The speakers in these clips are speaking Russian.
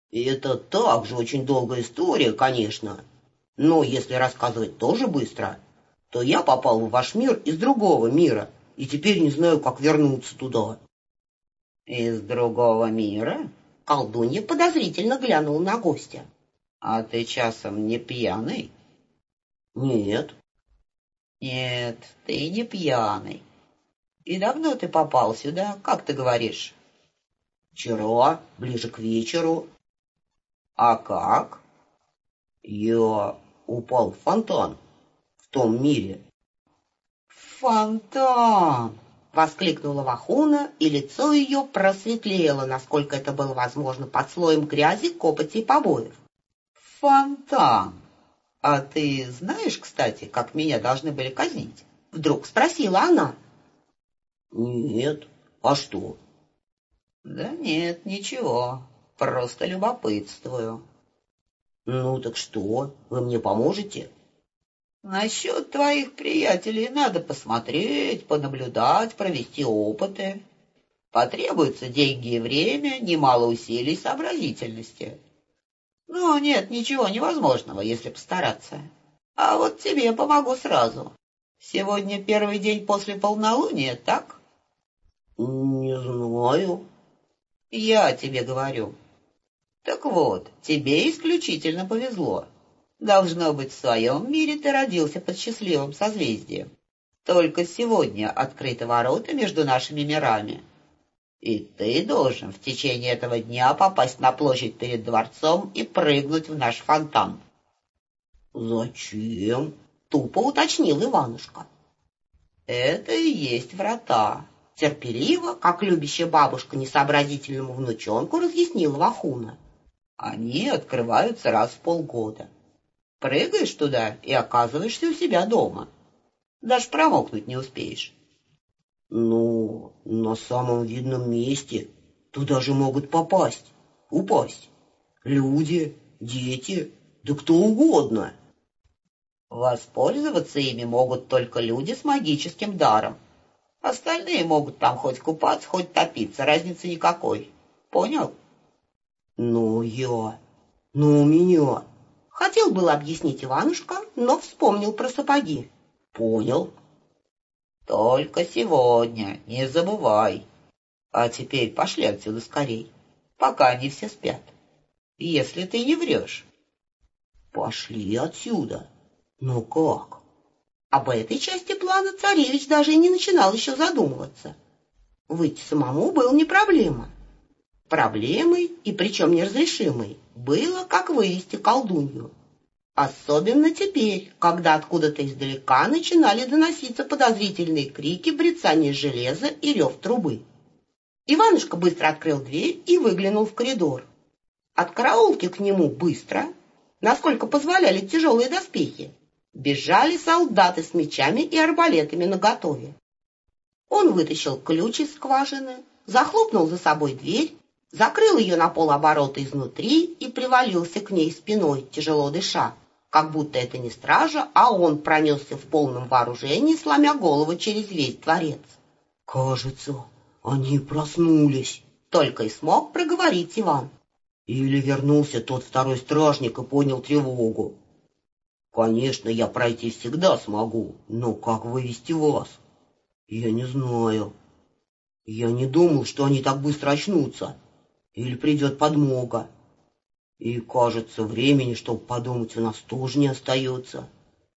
И это также очень долгая история, конечно. Но если рассказывать тоже быстро, то я попал в ваш мир из другого мира, и теперь не знаю, как вернуться туда. Из другого мира? Колдунья подозрительно глянула на гостя. А ты часом не пьяный? Нет. Нет, ты не пьяный. И давно ты попал сюда, как ты говоришь? Вчера, ближе к вечеру. А как? Я упал в фонтан в том мире. Фонтан! — воскликнула Вахуна, и лицо ее просветлело, насколько это было возможно под слоем грязи, копоти и побоев. Фонтан! А ты знаешь, кстати, как меня должны были казнить? Вдруг спросила она. Нет. А что? Да нет, ничего. Просто любопытствую. Ну так что, вы мне поможете? Насчет твоих приятелей надо посмотреть, понаблюдать, провести опыты. Потребуются деньги и время, немало усилий и сообразительности. Ну, нет ничего невозможного, если постараться. А вот тебе помогу сразу. Сегодня первый день после полнолуния, так? Не знаю. Я тебе говорю. Так вот, тебе исключительно повезло. Должно быть, в своем мире ты родился под счастливым созвездием. Только сегодня открыты ворота между нашими мирами. И ты должен в течение этого дня попасть на площадь перед дворцом и прыгнуть в наш фонтан. Зачем? Тупо уточнил Иванушка. Это и есть врата. Терпеливо, как любящая бабушка несообразительному внучонку, разъяснила Вахуна. Они открываются раз в полгода. Прыгаешь туда и оказываешься у себя дома. Даже промокнуть не успеешь. Ну, на самом видном месте туда же могут попасть, упасть. Люди, дети, да кто угодно. Воспользоваться ими могут только люди с магическим даром. Остальные могут там хоть купаться, хоть топиться, разницы никакой. Понял? Ну, у меня. Хотел было объяснить Иванушка, но вспомнил про сапоги. Понял. Только сегодня, не забывай. А теперь пошли отсюда скорей, пока они все спят. Если ты не врешь. Пошли отсюда. Но как? Об этой части плана царевич даже и не начинал еще задумываться. Выйти самому было не проблема. Проблемой, и причем неразрешимой, было, как вывести колдунью. Особенно теперь, когда откуда-то издалека начинали доноситься подозрительные крики, брецание железа и рев трубы. Иванушка быстро открыл дверь и выглянул в коридор. От караулки к нему быстро, насколько позволяли тяжелые доспехи, бежали солдаты с мечами и арбалетами наготове. Он вытащил ключ из скважины, захлопнул за собой дверь, закрыл ее на полоборота изнутри и привалился к ней спиной, тяжело дыша, как будто это не стража, а он пронесся в полном вооружении, сломя голову через весь дворец. «Кажется, они проснулись», — только и смог проговорить Иван. «Или вернулся тот второй стражник и понял тревогу. Конечно, я пройти всегда смогу, но как вывести вас? Я не знаю. Я не думал, что они так быстро очнутся. Или придет подмога. И, кажется, времени, чтобы подумать, у нас тоже не остается».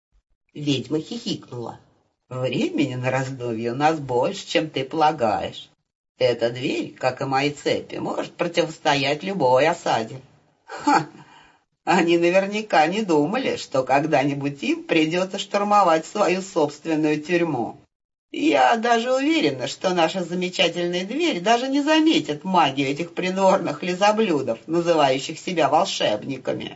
Ведьма хихикнула. Времени на раздумье у нас больше, чем ты полагаешь. Эта дверь, как и мои цепи, может противостоять любой осаде. Ха! Они наверняка не думали, что когда-нибудь им придется штурмовать свою собственную тюрьму. Я даже уверена, что наша замечательная дверь даже не заметит магию этих придворных лизоблюдов, называющих себя волшебниками.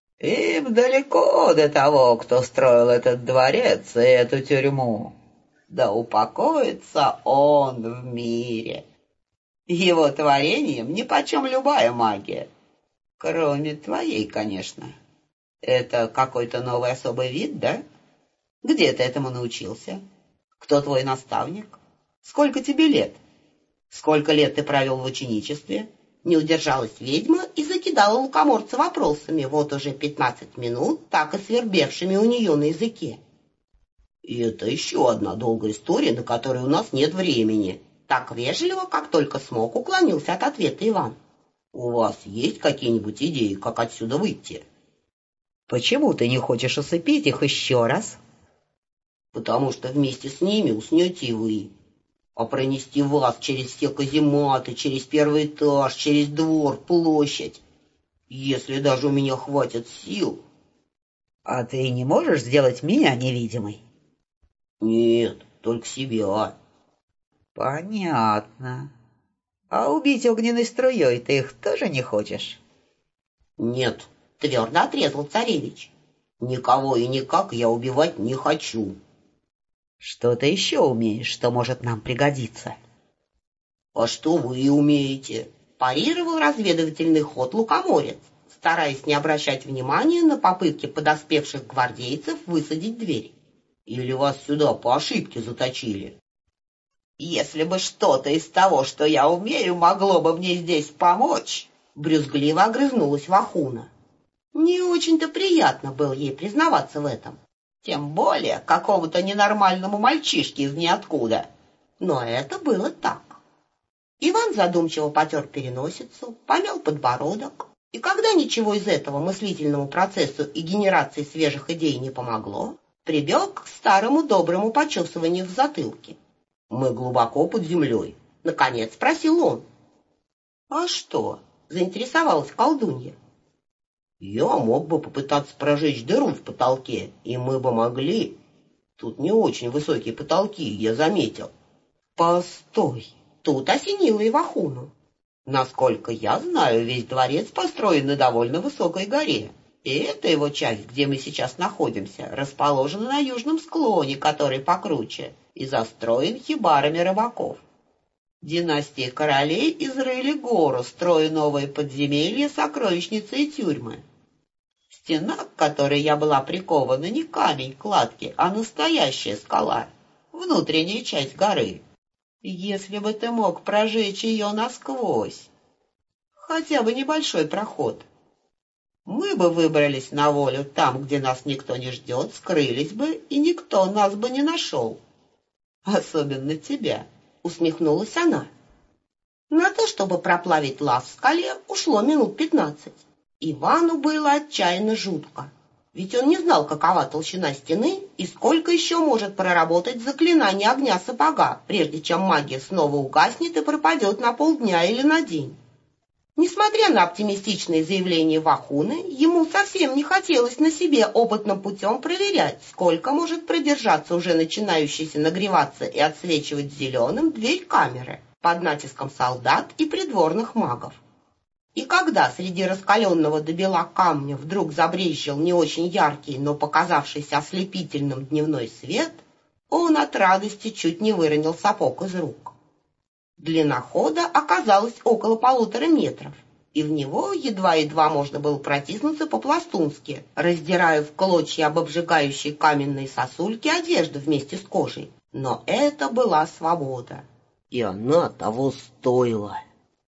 Им далеко до того, кто строил этот дворец и эту тюрьму. Да упокоится он в мире. Его творением нипочем любая магия. Кроме твоей, конечно. Это какой-то новый особый вид, да? Где ты этому научился? Кто твой наставник? Сколько тебе лет? Сколько лет ты провел в ученичестве? Не удержалась ведьма и закивала. закидала лукоморца вопросами, вот уже 15 минут, так и свербевшими у нее на языке. «И это еще одна долгая история, на которой у нас нет времени». Так вежливо, как только смог, уклонился от ответа Иван. «У вас есть какие-нибудь идеи, как отсюда выйти?» «Почему ты не хочешь усыпить их еще раз?» «Потому что вместе с ними уснете и вы. А пронести вас через все казематы, через первый этаж, через двор, площадь, если даже у меня хватит сил...» «А ты не можешь сделать меня невидимой?» «Нет, только себя». «Понятно. А убить огненной струей ты их тоже не хочешь?» «Нет», — твердо отрезал царевич. «Никого и никак я убивать не хочу». «Что ты еще умеешь, что может нам пригодиться?» «А что вы умеете?» — парировал разведывательный ход лукоморец, стараясь не обращать внимания на попытки подоспевших гвардейцев высадить дверь. «Или вас сюда по ошибке заточили?» «Если бы что-то из того, что я умею, могло бы мне здесь помочь», — брюзгливо огрызнулась Вахуна. Не очень-то приятно было ей признаваться в этом. «тем более какому-то ненормальному мальчишке из ниоткуда». Но это было так. Иван задумчиво потер переносицу, помял подбородок, и когда ничего из этого мыслительному процессу и генерации свежих идей не помогло, прибег к старому доброму почесыванию в затылке. «Мы глубоко под землей», — наконец спросил он. «А что?» — заинтересовалась колдунья. «Я мог бы попытаться прожечь дыру в потолке, и мы бы могли. Тут не очень высокие потолки, я заметил». «Постой!» — тут осенило и Вахуну. «Насколько я знаю, весь дворец построен на довольно высокой горе. И эта его часть, где мы сейчас находимся, расположена на южном склоне, который покруче, и застроен хибарами рыбаков. Династии королей изрыли гору, строя новые подземелья, сокровищницы и тюрьмы. Стена, к которой я была прикована, не камень кладки, а настоящая скала, внутренняя часть горы. Если бы ты мог прожечь ее насквозь, хотя бы небольшой проход, мы бы выбрались на волю там, где нас никто не ждет, скрылись бы, и никто нас бы не нашел. Особенно тебя», — усмехнулась она. На то, чтобы проплавить лаз в скале, ушло минут 15. Ивану было отчаянно жутко, ведь он не знал, какова толщина стены и сколько еще может проработать заклинание огня сапога, прежде чем магия снова угаснет и пропадет на полдня или на день. Несмотря на оптимистичные заявления Вахуны, ему совсем не хотелось на себе опытным путем проверять, сколько может продержаться уже начинающаяся нагреваться и отсвечивать зеленым дверь камеры под натиском солдат и придворных магов. И когда среди раскаленного до бела камня вдруг забрезжил не очень яркий, но показавшийся ослепительным дневной свет, он от радости чуть не выронил сапог из рук. Длина хода оказалась около 1,5 метров, и в него едва-едва можно было протиснуться по-пластунски, раздирая в клочья об обжигающие каменные сосульки одежду вместе с кожей. Но это была свобода. «И она того стоила».